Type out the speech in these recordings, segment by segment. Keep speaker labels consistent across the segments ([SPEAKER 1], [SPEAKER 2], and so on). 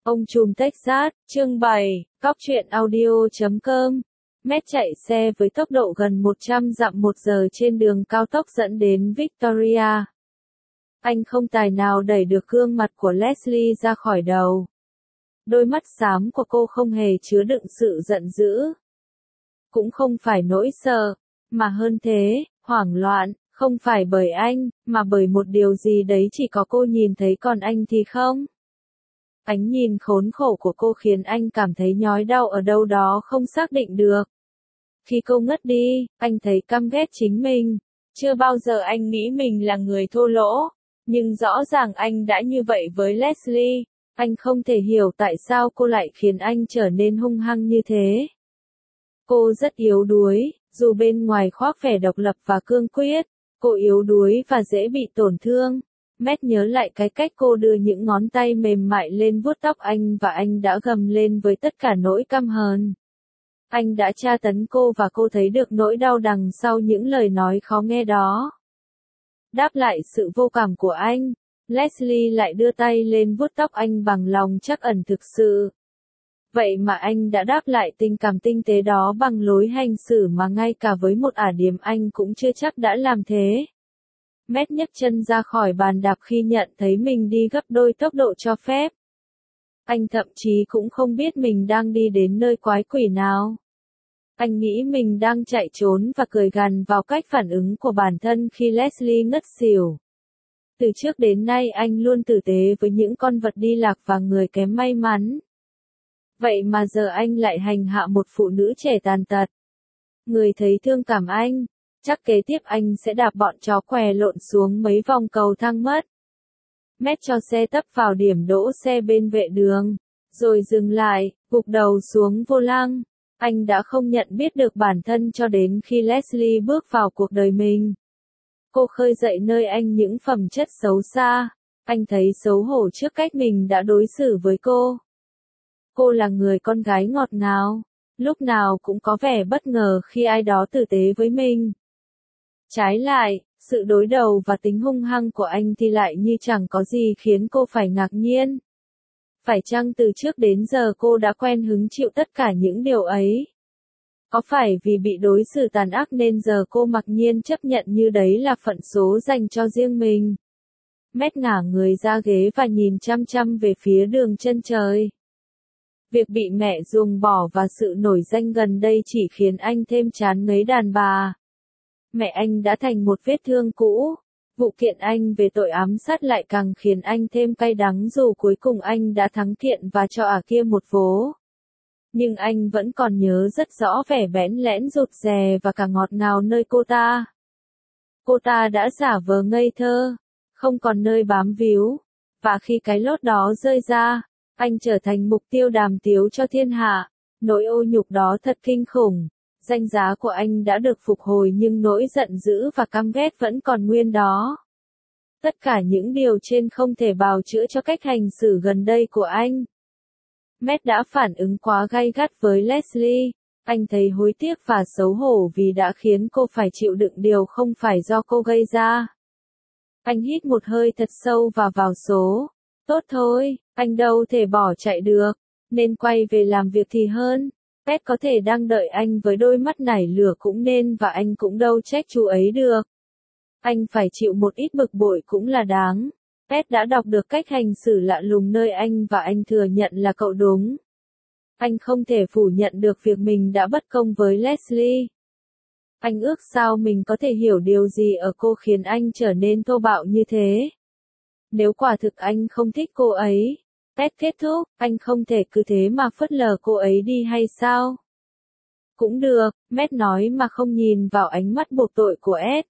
[SPEAKER 1] Ông trùm Texas, chương 7, Cóc truyện audio.com. Matt chạy xe với tốc độ gần 100 dặm một giờ trên đường cao tốc dẫn đến Victoria. Anh không tài nào đẩy được gương mặt của Leslie ra khỏi đầu. Đôi mắt xám của cô không hề chứa đựng sự giận dữ. Cũng không phải nỗi sợ, mà hơn thế, hoảng loạn, không phải bởi anh, mà bởi một điều gì đấy chỉ có cô nhìn thấy còn anh thì không. Ánh nhìn khốn khổ của cô khiến anh cảm thấy nhói đau ở đâu đó không xác định được. Khi cô ngất đi, anh thấy căm ghét chính mình. Chưa bao giờ anh nghĩ mình là người thô lỗ, nhưng rõ ràng anh đã như vậy với Leslie. Anh không thể hiểu tại sao cô lại khiến anh trở nên hung hăng như thế. Cô rất yếu đuối, dù bên ngoài khoác vẻ độc lập và cương quyết, cô yếu đuối và dễ bị tổn thương. Matt nhớ lại cái cách cô đưa những ngón tay mềm mại lên vuốt tóc anh và anh đã gầm lên với tất cả nỗi căm hờn. Anh đã tra tấn cô và cô thấy được nỗi đau đằng sau những lời nói khó nghe đó. Đáp lại sự vô cảm của anh, Leslie lại đưa tay lên vuốt tóc anh bằng lòng trắc ẩn thực sự. Vậy mà anh đã đáp lại tình cảm tinh tế đó bằng lối hành xử mà ngay cả với một ả điềm anh cũng chưa chắc đã làm thế. Matt nhấc chân ra khỏi bàn đạp khi nhận thấy mình đi gấp đôi tốc độ cho phép. Anh thậm chí cũng không biết mình đang đi đến nơi quái quỷ nào. Anh nghĩ mình đang chạy trốn và cười gằn vào cách phản ứng của bản thân khi Leslie ngất xỉu. Từ trước đến nay anh luôn tử tế với những con vật đi lạc và người kém may mắn. Vậy mà giờ anh lại hành hạ một phụ nữ trẻ tàn tật. Người thấy thương cảm anh, chắc kế tiếp anh sẽ đạp bọn chó què lộn xuống mấy vòng cầu thang mất. Matt cho xe tấp vào điểm đỗ xe bên vệ đường, rồi dừng lại, gục đầu xuống vô lăng. Anh đã không nhận biết được bản thân cho đến khi Leslie bước vào cuộc đời mình. Cô khơi dậy nơi anh những phẩm chất xấu xa. Anh thấy xấu hổ trước cách mình đã đối xử với cô. Cô là người con gái ngọt ngào, lúc nào cũng có vẻ bất ngờ khi ai đó tử tế với mình. Trái lại, sự đối đầu và tính hung hăng của anh thì lại như chẳng có gì khiến cô phải ngạc nhiên. Phải chăng từ trước đến giờ cô đã quen hứng chịu tất cả những điều ấy? Có phải vì bị đối xử tàn ác nên giờ cô mặc nhiên chấp nhận như đấy là phận số dành cho riêng mình? Matt ngả người ra ghế và nhìn chăm chăm về phía đường chân trời. Việc bị mẹ ruồng bỏ và sự nổi danh gần đây chỉ khiến anh thêm chán ngấy đàn bà. Mẹ anh đã thành một vết thương cũ. Vụ kiện anh về tội ám sát lại càng khiến anh thêm cay đắng dù cuối cùng anh đã thắng kiện và cho ả kia một vố. Nhưng anh vẫn còn nhớ rất rõ vẻ bẽn lẽn rụt rè và cả ngọt ngào nơi cô ta. Cô ta đã giả vờ ngây thơ, không còn nơi bám víu. Và khi cái lốt đó rơi ra, anh trở thành mục tiêu đàm tiếu cho thiên hạ. Nỗi ô nhục đó thật kinh khủng. Danh giá của anh đã được phục hồi nhưng nỗi giận dữ và căm ghét vẫn còn nguyên đó. Tất cả những điều trên không thể bào chữa cho cách hành xử gần đây của anh. Matt đã phản ứng quá gay gắt với Leslie. Anh thấy hối tiếc và xấu hổ vì đã khiến cô phải chịu đựng điều không phải do cô gây ra. Anh hít một hơi thật sâu và vào số. Tốt thôi, anh đâu thể bỏ chạy được, nên quay về làm việc thì hơn. Pet có thể đang đợi anh với đôi mắt nảy lửa cũng nên và anh cũng đâu trách chú ấy được. Anh phải chịu một ít bực bội cũng là đáng. Pet đã đọc được cách hành xử lạ lùng nơi anh và anh thừa nhận là cậu đúng. Anh không thể phủ nhận được việc mình đã bất công với Leslie. Anh ước sao mình có thể hiểu điều gì ở cô khiến anh trở nên thô bạo như thế. Nếu quả thực anh không thích cô ấy, Pet kết thúc, anh không thể cứ thế mà phớt lờ cô ấy đi hay sao? Cũng được, Matt nói mà không nhìn vào ánh mắt buộc tội của Ed.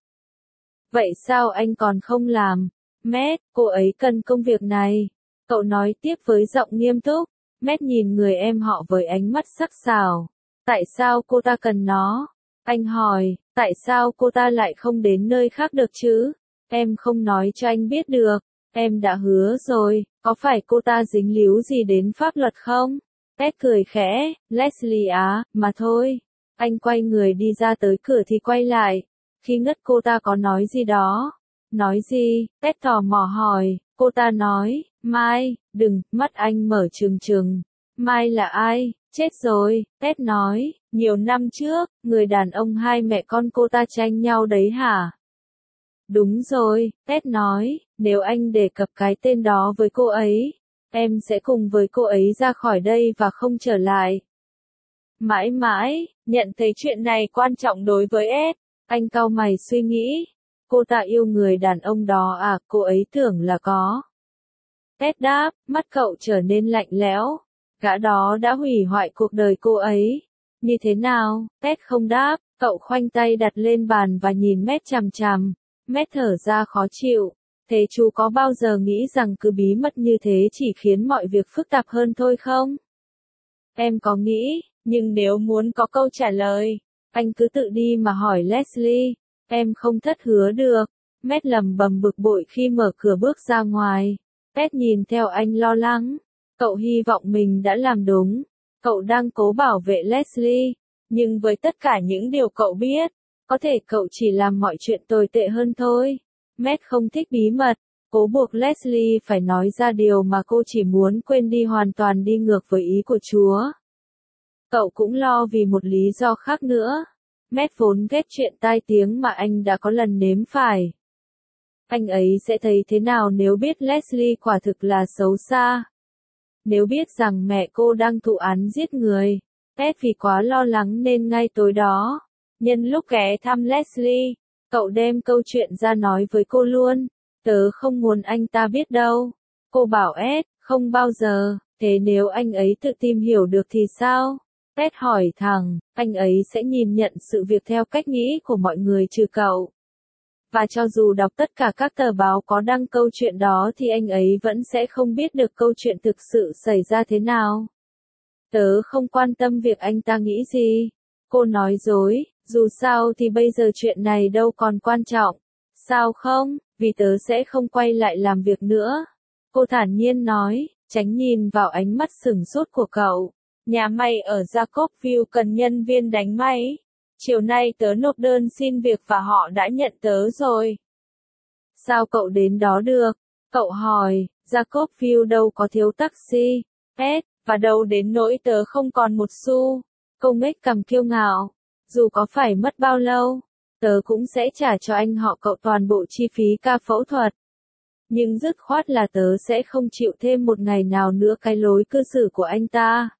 [SPEAKER 1] Vậy sao anh còn không làm? Matt, cô ấy cần công việc này. Cậu nói tiếp với giọng nghiêm túc. Matt nhìn người em họ với ánh mắt sắc sảo. Tại sao cô ta cần nó? Anh hỏi, tại sao cô ta lại không đến nơi khác được chứ? Em không nói cho anh biết được. Em đã hứa rồi, có phải cô ta dính líu gì đến pháp luật không? Ed cười khẽ, Leslie á, mà thôi. Anh quay người đi ra tới cửa thì quay lại. Khi ngất cô ta có nói gì đó? Nói gì? Ed tò mò hỏi, cô ta nói, Mai, đừng, mắt anh mở trừng trừng. Mai là ai? Chết rồi, Ted nói, nhiều năm trước, người đàn ông hai mẹ con cô ta tranh nhau đấy hả? Đúng rồi, Ted nói, nếu anh đề cập cái tên đó với cô ấy, em sẽ cùng với cô ấy ra khỏi đây và không trở lại. Mãi mãi, nhận thấy chuyện này quan trọng đối với Ed, anh cau mày suy nghĩ. Cô ta yêu người đàn ông đó à, cô ấy tưởng là có. Ted đáp, mắt cậu trở nên lạnh lẽo. Gã đó đã hủy hoại cuộc đời cô ấy. Như thế nào? Ted không đáp, cậu khoanh tay đặt lên bàn và nhìn Matt chằm chằm. Matt thở ra khó chịu. Thế chú có bao giờ nghĩ rằng cứ bí mật như thế chỉ khiến mọi việc phức tạp hơn thôi không? Em có nghĩ, nhưng nếu muốn có câu trả lời, anh cứ tự đi mà hỏi Leslie. Em không thất hứa được. Matt lẩm bẩm bực bội khi mở cửa bước ra ngoài. Ted nhìn theo anh lo lắng. Cậu hy vọng mình đã làm đúng. Cậu đang cố bảo vệ Leslie. Nhưng với tất cả những điều cậu biết, có thể cậu chỉ làm mọi chuyện tồi tệ hơn thôi. Matt không thích bí mật. Cố buộc Leslie phải nói ra điều mà cô chỉ muốn quên đi, hoàn toàn đi ngược với ý của Chúa. Cậu cũng lo vì một lý do khác nữa. Matt vốn ghét chuyện tai tiếng mà anh đã có lần nếm phải. Anh ấy sẽ thấy thế nào nếu biết Leslie quả thực là xấu xa? Nếu biết rằng mẹ cô đang thụ án giết người, Ted vì quá lo lắng nên ngay tối đó, nhân lúc ghé thăm Leslie, cậu đem câu chuyện ra nói với cô luôn. Tớ không muốn anh ta biết đâu. Cô bảo Ed, không bao giờ, thế nếu anh ấy tự tìm hiểu được thì sao? Ted hỏi thẳng, anh ấy sẽ nhìn nhận sự việc theo cách nghĩ của mọi người trừ cậu. Và cho dù đọc tất cả các tờ báo có đăng câu chuyện đó thì anh ấy vẫn sẽ không biết được câu chuyện thực sự xảy ra thế nào. Tớ không quan tâm việc anh ta nghĩ gì. Cô nói dối, dù sao thì bây giờ chuyện này đâu còn quan trọng. Sao không, vì tớ sẽ không quay lại làm việc nữa. Cô thản nhiên nói, tránh nhìn vào ánh mắt sửng sốt của cậu. Nhà may ở Jacobville cần nhân viên đánh may. Chiều nay tớ nộp đơn xin việc và họ đã nhận tớ rồi. Sao cậu đến đó được? Cậu hỏi, Jacobville đâu có thiếu taxi, và đâu đến nỗi tớ không còn một xu. Cô ngếch cằm kiêu ngạo. Dù có phải mất bao lâu, tớ cũng sẽ trả cho anh họ cậu toàn bộ chi phí ca phẫu thuật. Nhưng dứt khoát là tớ sẽ không chịu thêm một ngày nào nữa cái lối cư xử của anh ta.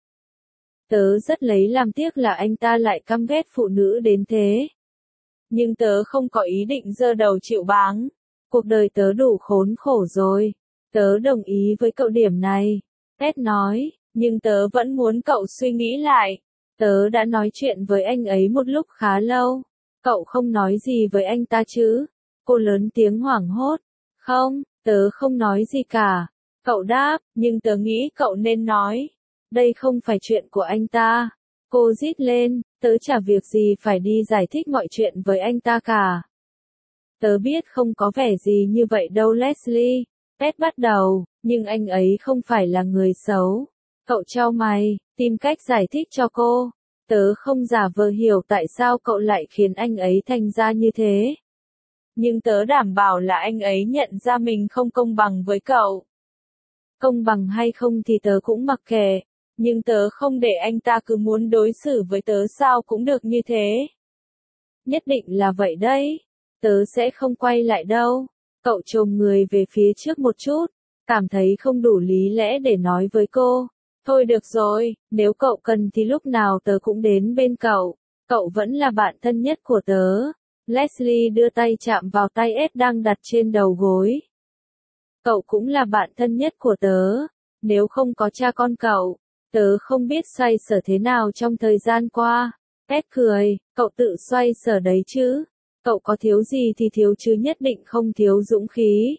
[SPEAKER 1] Tớ rất lấy làm tiếc là anh ta lại căm ghét phụ nữ đến thế. Nhưng tớ không có ý định giơ đầu chịu báng. Cuộc đời tớ đủ khốn khổ rồi. Tớ đồng ý với cậu điểm này. Ted nói, nhưng tớ vẫn muốn cậu suy nghĩ lại. Tớ đã nói chuyện với anh ấy một lúc khá lâu. Cậu không nói gì với anh ta chứ? Cô lớn tiếng hoảng hốt. Không, tớ không nói gì cả. Cậu đáp, nhưng tớ nghĩ cậu nên nói. Đây không phải chuyện của anh ta. Cô rít lên, tớ chả việc gì phải đi giải thích mọi chuyện với anh ta cả. Tớ biết không có vẻ gì như vậy đâu Leslie. Ted bắt đầu, nhưng anh ấy không phải là người xấu. Cậu chau mày, tìm cách giải thích cho cô. Tớ không giả vờ hiểu tại sao cậu lại khiến anh ấy thành ra như thế. Nhưng tớ đảm bảo là anh ấy nhận ra mình không công bằng với cậu. Công bằng hay không thì tớ cũng mặc kệ. Nhưng tớ không để anh ta cứ muốn đối xử với tớ sao cũng được như thế. Nhất định là vậy đấy. Tớ sẽ không quay lại đâu. Cậu chồm người về phía trước một chút. Cảm thấy không đủ lý lẽ để nói với cô. Thôi được rồi, nếu cậu cần thì lúc nào tớ cũng đến bên cậu. Cậu vẫn là bạn thân nhất của tớ. Leslie đưa tay chạm vào tay Ed đang đặt trên đầu gối. Cậu cũng là bạn thân nhất của tớ. Nếu không có cha con cậu, tớ không biết xoay sở thế nào trong thời gian qua. Ed cười, cậu tự xoay sở đấy chứ. Cậu có thiếu gì thì thiếu chứ nhất định không thiếu dũng khí.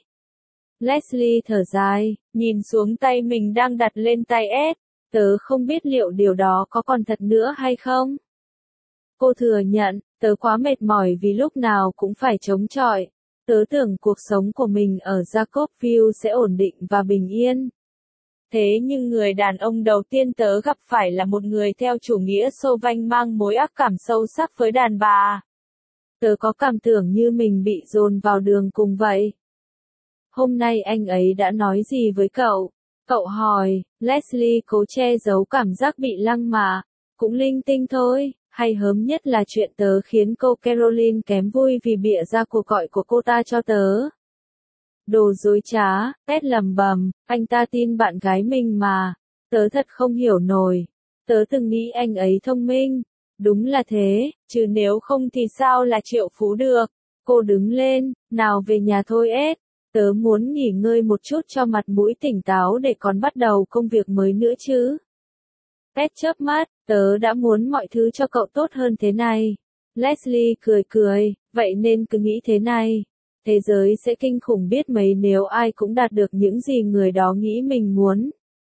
[SPEAKER 1] Leslie thở dài, nhìn xuống tay mình đang đặt lên tay Ed. Tớ không biết liệu điều đó có còn thật nữa hay không. Cô thừa nhận, tớ quá mệt mỏi vì lúc nào cũng phải chống chọi. Tớ tưởng cuộc sống của mình ở Jacobville sẽ ổn định và bình yên. Thế nhưng người đàn ông đầu tiên tớ gặp phải là một người theo chủ nghĩa xô vanh mang mối ác cảm sâu sắc với đàn bà. Tớ có cảm tưởng như mình bị dồn vào đường cùng vậy. Hôm nay anh ấy đã nói gì với cậu? Cậu hỏi, Leslie cố che giấu cảm giác bị lăng mạ. Cũng linh tinh thôi, hay hớm nhất là chuyện tớ khiến cô Caroline kém vui vì bịa ra cuộc gọi của cô ta cho tớ. Đồ dối trá, Ted lầm bầm, anh ta tin bạn gái mình mà. Tớ thật không hiểu nổi. Tớ từng nghĩ anh ấy thông minh. Đúng là thế, chứ nếu không thì sao là triệu phú được. Cô đứng lên, nào về nhà thôi Ed. Tớ muốn nghỉ ngơi một chút cho mặt mũi tỉnh táo để còn bắt đầu công việc mới nữa chứ. Ted chớp mắt, tớ đã muốn mọi thứ cho cậu tốt hơn thế này. Leslie cười cười, vậy nên cứ nghĩ thế này. Thế giới sẽ kinh khủng biết mấy nếu ai cũng đạt được những gì người đó nghĩ mình muốn.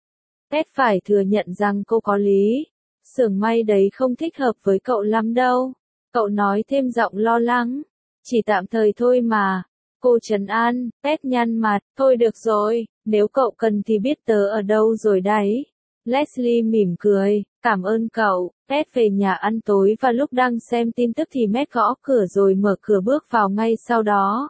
[SPEAKER 1] Ted phải thừa nhận rằng cô có lý. Xưởng may đấy không thích hợp với cậu lắm đâu. Cậu nói thêm giọng lo lắng. Chỉ tạm thời thôi mà. Cô trấn an, Ted nhăn mặt, thôi được rồi, nếu cậu cần thì biết tớ ở đâu rồi đấy. Leslie mỉm cười, cảm ơn cậu. Ted về nhà ăn tối và lúc đang xem tin tức thì Matt gõ cửa rồi mở cửa bước vào ngay sau đó.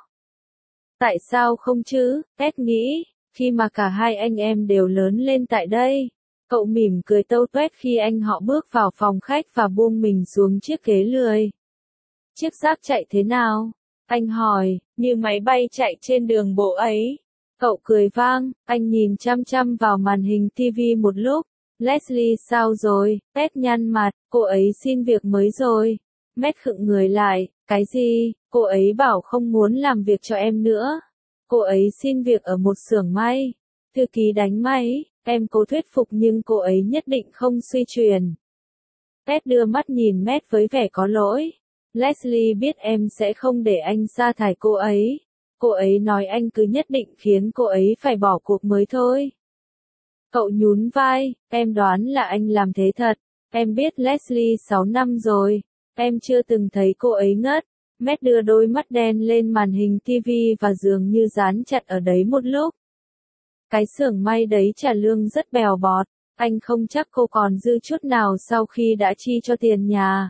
[SPEAKER 1] Tại sao không chứ, Ted nghĩ, khi mà cả hai anh em đều lớn lên tại đây. Cậu mỉm cười tâu tuét khi anh họ bước vào phòng khách và buông mình xuống chiếc ghế lười. Chiếc xác chạy thế nào? Anh hỏi, như máy bay chạy trên đường bộ ấy. Cậu cười vang, anh nhìn chăm chăm vào màn hình TV một lúc. Leslie sao rồi? Ted nhăn mặt, cô ấy xin việc mới rồi. Matt khựng người lại, cái gì? Cô ấy bảo không muốn làm việc cho em nữa. Cô ấy xin việc ở một xưởng may. Thư ký đánh máy, em cố thuyết phục nhưng cô ấy nhất định không suy chuyển. Ted đưa mắt nhìn Matt với vẻ có lỗi. Leslie biết em sẽ không để anh sa thải cô ấy. Cô ấy nói anh cứ nhất định khiến cô ấy phải bỏ cuộc mới thôi. Cậu nhún vai, em đoán là anh làm thế thật. Em biết Leslie 6 năm rồi. Em chưa từng thấy cô ấy ngất. Matt đưa đôi mắt đen lên màn hình TV và dường như dán chặt ở đấy một lúc. Cái xưởng may đấy trả lương rất bèo bọt. Anh không chắc cô còn dư chút nào sau khi đã chi cho tiền nhà.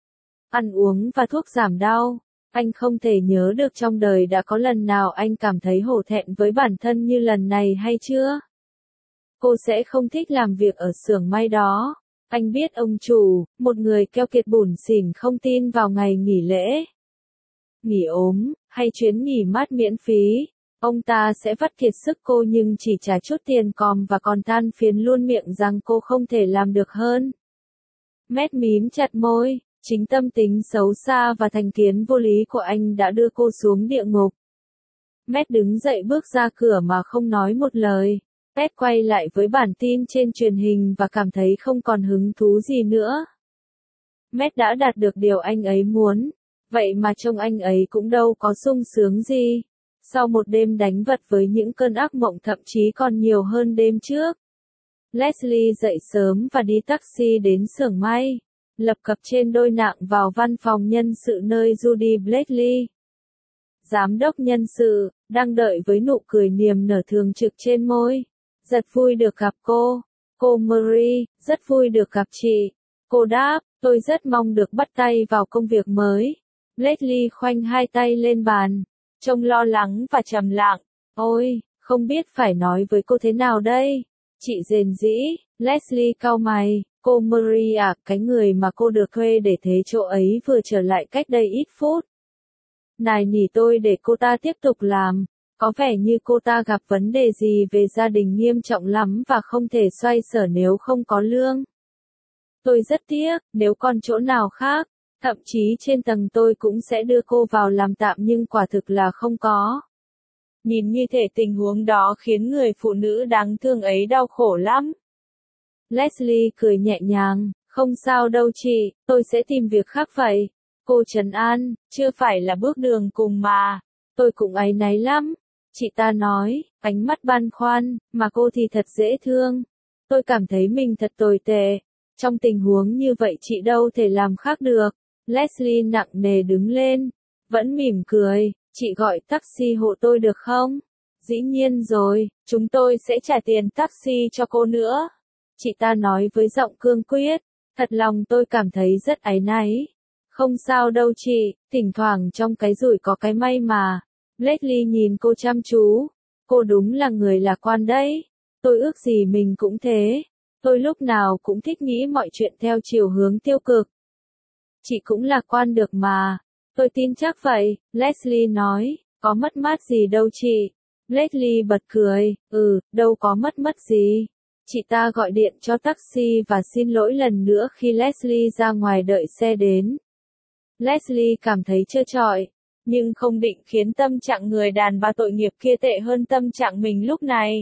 [SPEAKER 1] Ăn uống và thuốc giảm đau. Anh không thể nhớ được trong đời đã có lần nào anh cảm thấy hổ thẹn với bản thân như lần này hay chưa? Cô sẽ không thích làm việc ở xưởng may đó. Anh biết ông chủ, một người keo kiệt bủn xỉn không tin vào ngày nghỉ lễ. Nghỉ ốm, hay chuyến nghỉ mát miễn phí. Ông ta sẽ vắt kiệt sức cô nhưng chỉ trả chút tiền còm và còn than phiền luôn miệng rằng cô không thể làm được hơn. Matt mím chặt môi, chính tâm tính xấu xa và thành kiến vô lý của anh đã đưa cô xuống địa ngục. Matt đứng dậy bước ra cửa mà không nói một lời. Ted quay lại với bản tin trên truyền hình và cảm thấy không còn hứng thú gì nữa. Matt đã đạt được điều anh ấy muốn. Vậy mà trông anh ấy cũng đâu có sung sướng gì. Sau một đêm đánh vật với những cơn ác mộng thậm chí còn nhiều hơn đêm trước. Leslie dậy sớm và đi taxi đến xưởng may. Lập cập trên đôi nạng vào văn phòng nhân sự nơi Judy Blakely, giám đốc nhân sự, đang đợi với nụ cười niềm nở thường trực trên môi. Rất vui được gặp cô. Cô Marie, rất vui được gặp chị. Cô đáp, tôi rất mong được bắt tay vào công việc mới. Blakely khoanh hai tay lên bàn, trông lo lắng và trầm lặng. Ôi, không biết phải nói với cô thế nào đây? Chị rền rĩ, Leslie cau mày. Cô Marie à, cái người mà cô được thuê để thế chỗ ấy vừa trở lại cách đây ít phút. Nài nỉ tôi để cô ta tiếp tục làm. Có vẻ như cô ta gặp vấn đề gì về gia đình nghiêm trọng lắm và không thể xoay sở nếu không có lương. Tôi rất tiếc, nếu còn chỗ nào khác, thậm chí trên tầng tôi cũng sẽ đưa cô vào làm tạm nhưng quả thực là không có. Nhìn như thể tình huống đó khiến người phụ nữ đáng thương ấy đau khổ lắm. Leslie cười nhẹ nhàng, không sao đâu chị, tôi sẽ tìm việc khác vậy. Cô trấn an, chưa phải là bước đường cùng mà. Tôi cũng áy náy lắm. Chị ta nói, ánh mắt băn khoăn, mà cô thì thật dễ thương. Tôi cảm thấy mình thật tồi tệ. Trong tình huống như vậy chị đâu thể làm khác được. Leslie nặng nề đứng lên, vẫn mỉm cười, chị gọi taxi hộ tôi được không? Dĩ nhiên rồi, chúng tôi sẽ trả tiền taxi cho cô nữa. Chị ta nói với giọng cương quyết, thật lòng tôi cảm thấy rất áy náy. Không sao đâu chị, thỉnh thoảng trong cái rủi có cái may mà. Blakely nhìn cô chăm chú, Cô đúng là người lạc quan đấy. Tôi ước gì mình cũng thế. Tôi lúc nào cũng thích nghĩ mọi chuyện theo chiều hướng tiêu cực. Chị cũng lạc quan được mà. Tôi tin chắc vậy, Leslie nói. Có mất mát gì đâu chị. Leslie bật cười, đâu có mất gì. Chị ta gọi điện cho taxi và xin lỗi lần nữa khi Leslie ra ngoài đợi xe đến. Leslie cảm thấy trơ trọi, nhưng không định khiến tâm trạng người đàn bà tội nghiệp kia tệ hơn tâm trạng mình lúc này.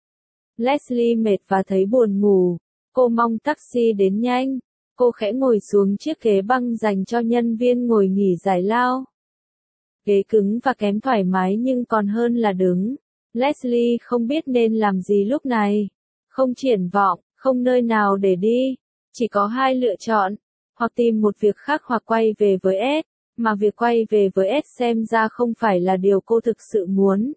[SPEAKER 1] Leslie mệt và thấy buồn ngủ. Cô mong taxi đến nhanh. Cô khẽ ngồi xuống chiếc ghế băng dành cho nhân viên ngồi nghỉ giải lao. Ghế cứng và kém thoải mái nhưng còn hơn là đứng. Leslie không biết nên làm gì lúc này. Không triển vọng, không nơi nào để đi. Chỉ có hai lựa chọn. Hoặc tìm một việc khác hoặc quay về với S. Mà việc quay về với S xem ra không phải là điều cô thực sự muốn.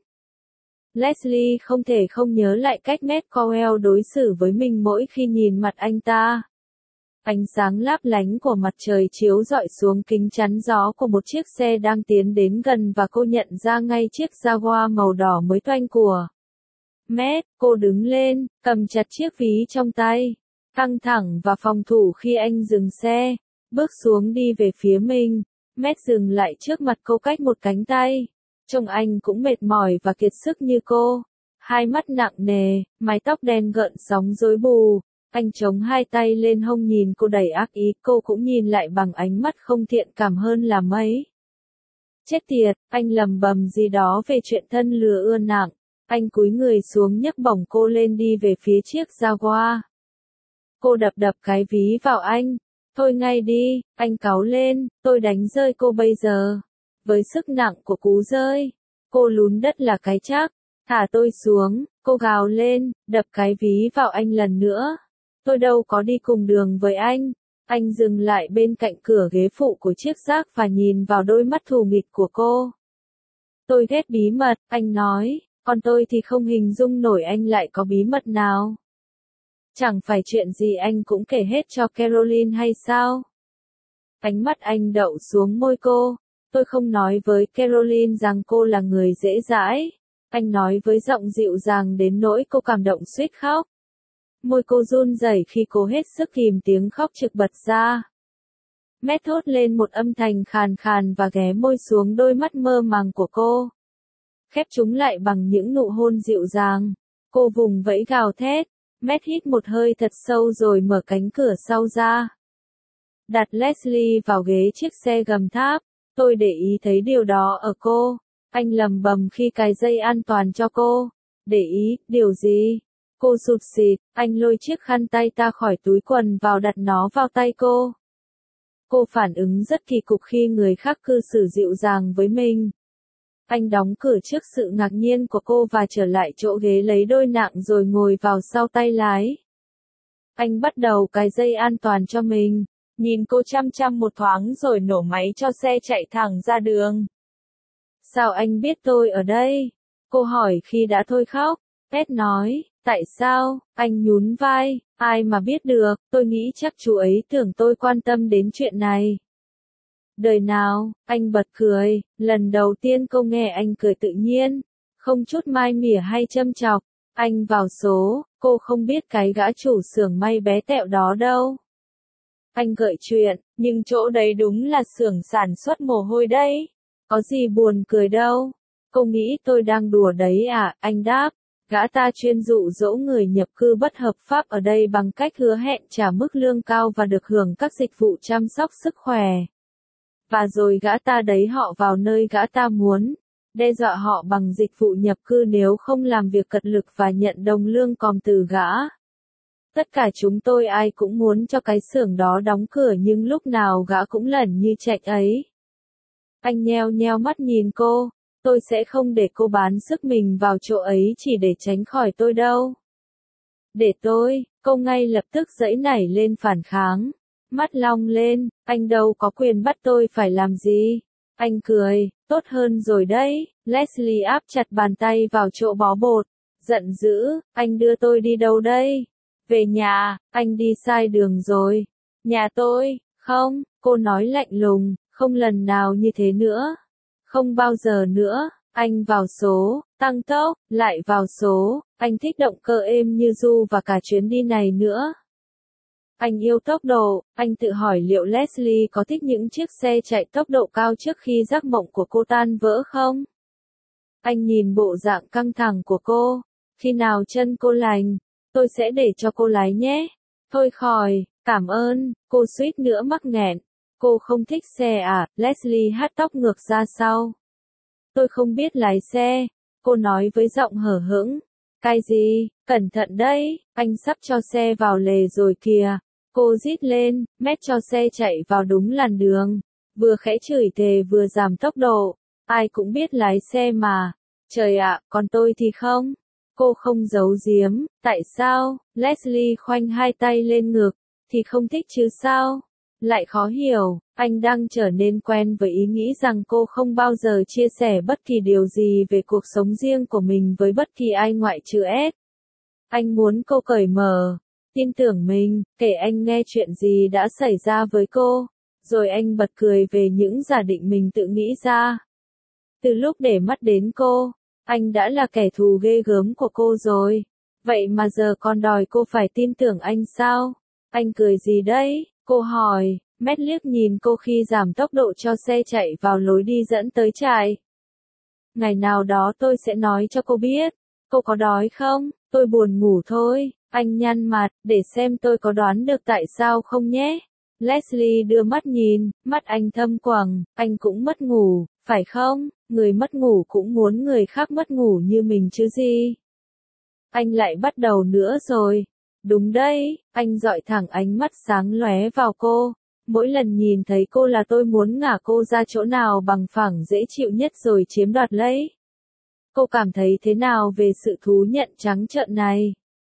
[SPEAKER 1] Leslie không thể không nhớ lại cách Matt Cowell đối xử với mình mỗi khi nhìn mặt anh ta. Ánh sáng láp lánh của mặt trời chiếu rọi xuống kính chắn gió của một chiếc xe đang tiến đến gần và cô nhận ra ngay chiếc Jaguar màu đỏ mới toanh của Matt. Cô đứng lên, cầm chặt chiếc ví trong tay, căng thẳng và phòng thủ khi anh dừng xe, bước xuống đi về phía mình. Matt dừng lại trước mặt cô cách một cánh tay. Trông anh cũng mệt mỏi và kiệt sức như cô. Hai mắt nặng nề, mái tóc đen gợn sóng rối bù. Anh chống hai tay lên hông nhìn cô đầy ác ý, cô cũng nhìn lại bằng ánh mắt không thiện cảm hơn là mấy. Chết tiệt, anh lầm bầm gì đó về chuyện thân lừa ưa nặng. Anh cúi người xuống nhấc bổng cô lên đi về phía chiếc Jaguar. Cô đập đập cái ví vào anh. Thôi ngay đi, anh cáu lên, tôi đánh rơi cô bây giờ. Với sức nặng của cú rơi, cô lún đất là cái chắc. Thả tôi xuống, cô gào lên, đập cái ví vào anh lần nữa. Tôi đâu có đi cùng đường với anh. Anh dừng lại bên cạnh cửa ghế phụ của chiếc rác và nhìn vào đôi mắt thù nghịch của cô. Tôi ghét bí mật, anh nói, còn tôi thì không hình dung nổi anh lại có bí mật nào. Chẳng phải chuyện gì anh cũng kể hết cho Caroline hay sao? Ánh mắt anh đậu xuống môi cô. Tôi không nói với Caroline rằng cô là người dễ dãi. Anh nói với giọng dịu dàng đến nỗi cô cảm động suýt khóc. Môi cô run rẩy khi cô hết sức kìm tiếng khóc trực bật ra. Matt thốt lên một âm thanh khàn khàn và ghé môi xuống đôi mắt mơ màng của cô. Khép chúng lại bằng những nụ hôn dịu dàng. Cô vùng vẫy gào thét. Matt hít một hơi thật sâu rồi mở cánh cửa sau ra. Đặt Leslie vào ghế chiếc xe gầm tháp. Tôi để ý thấy điều đó ở cô. Anh lầm bầm khi cài dây an toàn cho cô. Để ý, điều gì? Cô sụt sịt, anh lôi chiếc khăn tay ta khỏi túi quần vào đặt nó vào tay cô. Cô phản ứng rất kỳ cục khi người khác cư xử dịu dàng với mình. Anh đóng cửa trước sự ngạc nhiên của cô và trở lại chỗ ghế lấy đôi nạng rồi ngồi vào sau tay lái. Anh bắt đầu cài dây an toàn cho mình, nhìn cô chăm chăm một thoáng rồi nổ máy cho xe chạy thẳng ra đường. Sao anh biết tôi ở đây? Cô hỏi khi đã thôi khóc. Ed nói, tại sao? Anh nhún vai, ai mà biết được, tôi nghĩ chắc chú ấy tưởng tôi quan tâm đến chuyện này. Đời nào, anh bật cười, lần đầu tiên cô nghe anh cười tự nhiên, không chút mai mỉa hay châm chọc. Anh vào số, cô không biết cái gã chủ xưởng may bé tẹo đó đâu. Anh gợi chuyện, nhưng chỗ đấy đúng là xưởng sản xuất mồ hôi đấy. Có gì buồn cười đâu. Cô nghĩ tôi đang đùa đấy à, anh đáp. Gã ta chuyên dụ dỗ người nhập cư bất hợp pháp ở đây bằng cách hứa hẹn trả mức lương cao và được hưởng các dịch vụ chăm sóc sức khỏe. Và rồi gã ta đẩy họ vào nơi gã ta muốn, đe dọa họ bằng dịch vụ nhập cư nếu không làm việc cật lực và nhận đồng lương còm từ gã. Tất cả chúng tôi ai cũng muốn cho cái xưởng đó đóng cửa nhưng lúc nào gã cũng lẩn như chạy ấy. Anh nheo nheo mắt nhìn cô. Tôi sẽ không để cô bán sức mình vào chỗ ấy chỉ để tránh khỏi tôi đâu. Để tôi, cô ngay lập tức giãy nảy lên phản kháng. Mắt long lên, anh đâu có quyền bắt tôi phải làm gì. Anh cười, tốt hơn rồi đấy. Leslie áp chặt bàn tay vào chỗ bó bột. Giận dữ, anh đưa tôi đi đâu đây? Về nhà, anh đi sai đường rồi. Nhà tôi, không, cô nói lạnh lùng, không lần nào như thế nữa. Không bao giờ nữa, Anh vào số, tăng tốc, lại vào số, anh thích động cơ êm như du và cả chuyến đi này nữa. Anh yêu tốc độ, anh tự hỏi liệu Leslie có thích những chiếc xe chạy tốc độ cao trước khi giấc mộng của cô tan vỡ không? Anh nhìn bộ dạng căng thẳng của cô, khi nào chân cô lành, tôi sẽ để cho cô lái nhé. Thôi khỏi, cảm ơn, cô suýt nữa mắc nghẹn. Cô không thích xe à? Leslie hất tóc ngược ra sau. Tôi không biết lái xe, cô nói với giọng hở hững. Cái gì, cẩn thận đấy, anh sắp cho xe vào lề rồi kìa. Cô rít lên, mét cho xe chạy vào đúng làn đường. Vừa khẽ chửi thề vừa giảm tốc độ. Ai cũng biết lái xe mà. Trời ạ, còn tôi thì không. Cô không giấu giếm, tại sao? Leslie khoanh hai tay lên ngực. Thì không thích chứ sao? Lại khó hiểu, anh đang trở nên quen với ý nghĩ rằng cô không bao giờ chia sẻ bất kỳ điều gì về cuộc sống riêng của mình với bất kỳ ai ngoại trừ S. Anh muốn cô cởi mở, tin tưởng mình, kể anh nghe chuyện gì đã xảy ra với cô, rồi anh bật cười về những giả định mình tự nghĩ ra. Từ lúc để mắt đến cô, anh đã là kẻ thù ghê gớm của cô rồi. Vậy mà giờ còn đòi cô phải tin tưởng anh sao? Anh cười gì đấy? Cô hỏi. Matt liếc nhìn cô khi giảm tốc độ cho xe chạy vào lối đi dẫn tới trại. Ngày nào đó tôi sẽ nói cho cô biết. Cô có đói không? Tôi buồn ngủ thôi. Anh nhăn mặt, để xem tôi có đoán được tại sao không nhé. Leslie đưa mắt nhìn, mắt anh thâm quầng, anh cũng mất ngủ, phải không? Người mất ngủ cũng muốn người khác mất ngủ như mình chứ gì. Anh lại bắt đầu nữa rồi. Đúng đấy, anh dọi thẳng ánh mắt sáng lóe vào cô. Mỗi lần nhìn thấy cô là tôi muốn ngả cô ra chỗ nào bằng phẳng dễ chịu nhất rồi chiếm đoạt lấy. Cô cảm thấy thế nào về sự thú nhận trắng trợn này?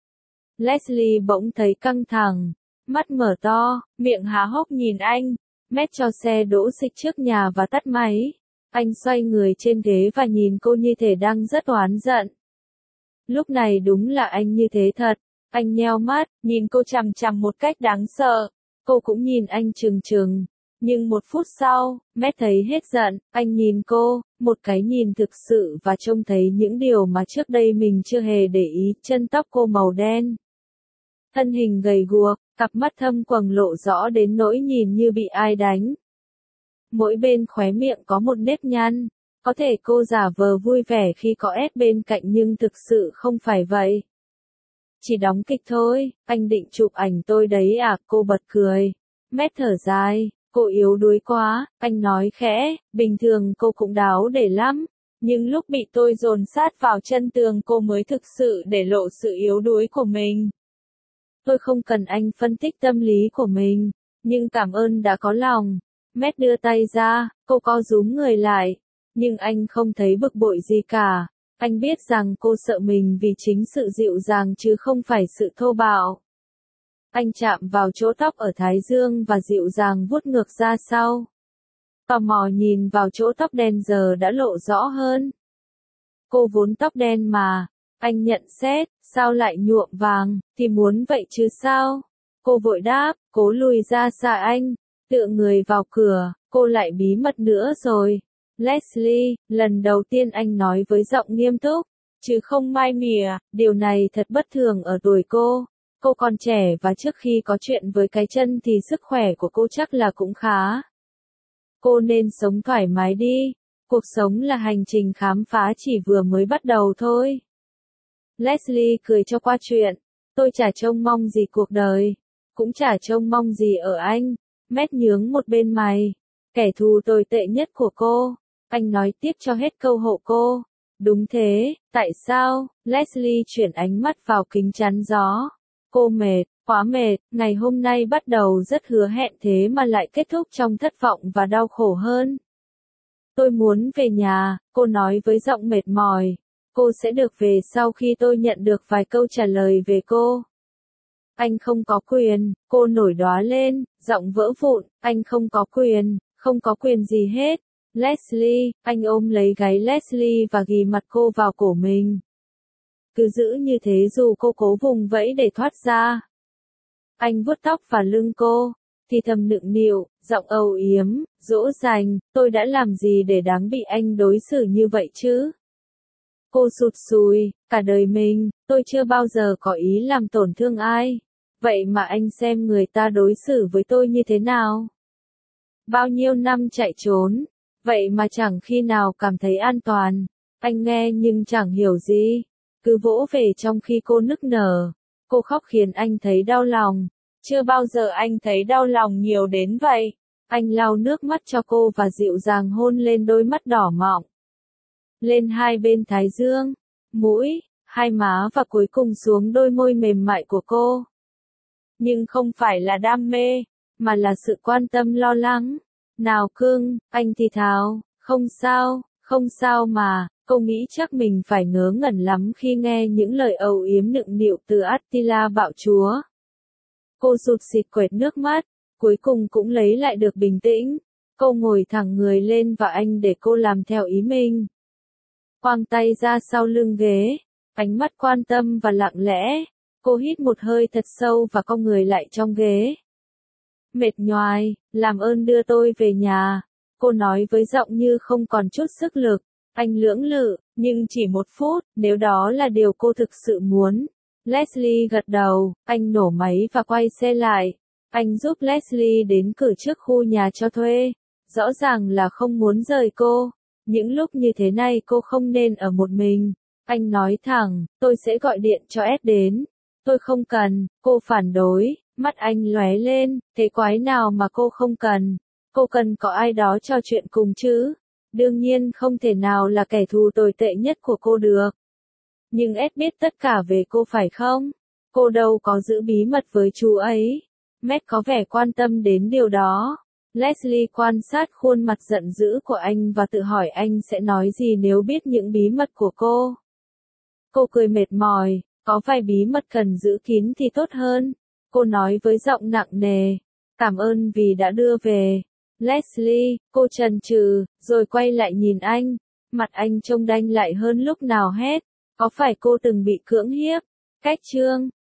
[SPEAKER 1] Leslie bỗng thấy căng thẳng, mắt mở to, miệng há hốc nhìn anh. Matt cho xe đỗ xịch trước nhà và tắt máy. Anh xoay người trên ghế và nhìn cô như thể đang rất oán giận. Lúc này đúng là anh như thế thật. Anh nheo mắt, nhìn cô chằm chằm một cách đáng sợ. Cô cũng nhìn anh trừng trừng. Nhưng một phút sau, Matt thấy hết giận, anh nhìn cô, một cái nhìn thực sự và trông thấy những điều mà trước đây mình chưa hề để ý, chân tóc cô màu đen. Thân hình gầy guộc, cặp mắt thâm quầng lộ rõ đến nỗi nhìn như bị ai đánh. Mỗi bên khóe miệng có một nếp nhăn. Có thể cô giả vờ vui vẻ khi có S bên cạnh nhưng thực sự không phải vậy. Chỉ đóng kịch thôi, anh định chụp ảnh tôi đấy à? Cô bật cười. Matt thở dài, cô yếu đuối quá, anh nói khẽ, bình thường cô cũng đáo để lắm. Nhưng lúc bị tôi dồn sát vào chân tường cô mới thực sự để lộ sự yếu đuối của mình. Tôi không cần anh phân tích tâm lý của mình, nhưng cảm ơn đã có lòng. Matt đưa tay ra, cô co rúm người lại. Nhưng anh không thấy bực bội gì cả. Anh biết rằng cô sợ mình vì chính sự dịu dàng chứ không phải sự thô bạo. Anh chạm vào chỗ tóc ở thái dương và dịu dàng vuốt ngược ra sau. Tò mò nhìn vào chỗ tóc đen giờ đã lộ rõ hơn. Cô vốn tóc đen mà. Anh nhận xét, sao lại nhuộm vàng, thì muốn vậy chứ sao? Cô vội đáp, cố lùi ra xa anh, tựa người vào cửa, cô lại bí mật nữa rồi. Leslie, lần đầu tiên anh nói với giọng nghiêm túc, chứ không mai mỉa, điều này thật bất thường ở tuổi cô. Cô còn trẻ và trước khi có chuyện với cái chân thì sức khỏe của cô chắc là cũng khá. Cô nên sống thoải mái đi, cuộc sống là hành trình khám phá chỉ vừa mới bắt đầu thôi. Leslie cười cho qua chuyện, tôi chả trông mong gì cuộc đời, cũng chả trông mong gì ở anh. Matt nhướng một bên mày, kẻ thù tồi tệ nhất của cô. Anh nói tiếp cho hết câu hộ cô. Đúng thế, tại sao? Leslie chuyển ánh mắt vào kính chắn gió. Cô mệt, quá mệt, ngày hôm nay bắt đầu rất hứa hẹn thế mà lại kết thúc trong thất vọng và đau khổ hơn. Tôi muốn về nhà, cô nói với giọng mệt mỏi. Cô sẽ được về sau khi tôi nhận được vài câu trả lời về cô. Anh không có quyền, cô nổi đoá lên, giọng vỡ vụn, anh không có quyền gì hết. Leslie, anh ôm lấy gáy Leslie và ghì mặt cô vào cổ mình. Cứ giữ như thế dù cô cố vùng vẫy để thoát ra. Anh vuốt tóc và lưng cô. thì thầm nựng nịu, giọng âu yếm, dỗ dành, tôi đã làm gì để đáng bị anh đối xử như vậy chứ? Cô sụt sùi, cả đời mình, tôi chưa bao giờ có ý làm tổn thương ai. Vậy mà anh xem người ta đối xử với tôi như thế nào? Bao nhiêu năm chạy trốn, vậy mà chẳng khi nào cảm thấy an toàn. Anh nghe nhưng chẳng hiểu gì, cứ vỗ về trong khi cô nức nở. Cô khóc khiến anh thấy đau lòng. Chưa bao giờ anh thấy đau lòng nhiều đến vậy. Anh lau nước mắt cho cô và dịu dàng hôn lên đôi mắt đỏ mọng. Lên hai bên thái dương, mũi, hai má và cuối cùng xuống đôi môi mềm mại của cô. Nhưng không phải là đam mê, mà là sự quan tâm lo lắng. Nào cưng, anh thì thào, không sao mà, cô nghĩ chắc mình phải ngớ ngẩn lắm khi nghe những lời âu yếm nựng nịu từ Attila bạo chúa. Cô sụt sịt quệt nước mắt, cuối cùng cũng lấy lại được bình tĩnh. Cô ngồi thẳng người lên và anh để cô làm theo ý mình. Khoang tay ra sau lưng ghế, ánh mắt quan tâm và lặng lẽ. Cô hít một hơi thật sâu và cong người lại trong ghế. Mệt nhoài, làm ơn đưa tôi về nhà. Cô nói với giọng như không còn chút sức lực. Anh lưỡng lự, nhưng chỉ 1 phút, nếu đó là điều cô thực sự muốn. Leslie gật đầu, anh nổ máy và quay xe lại. Anh giúp Leslie đến cửa trước khu nhà cho thuê. Rõ ràng là không muốn rời cô. Những lúc như thế này cô không nên ở một mình. Anh nói thẳng, tôi sẽ gọi điện cho Ed đến. Tôi không cần, cô phản đối, mắt anh lóe lên, thế quái nào mà cô không cần. Cô cần có ai đó trò chuyện cùng chứ. Đương nhiên không thể nào là kẻ thù tồi tệ nhất của cô được. Nhưng Ed biết tất cả về cô phải không? Cô đâu có giữ bí mật với chú ấy. Matt có vẻ quan tâm đến điều đó. Leslie quan sát khuôn mặt giận dữ của anh và tự hỏi anh sẽ nói gì nếu biết những bí mật của cô. Cô cười mệt mỏi, có vài bí mật cần giữ kín thì tốt hơn. Cô nói với giọng nặng nề. Cảm ơn vì đã đưa về. Leslie, cô chần chừ, rồi quay lại nhìn anh. Mặt anh trông đanh lại hơn lúc nào hết. Có phải cô từng bị cưỡng hiếp? Cách chương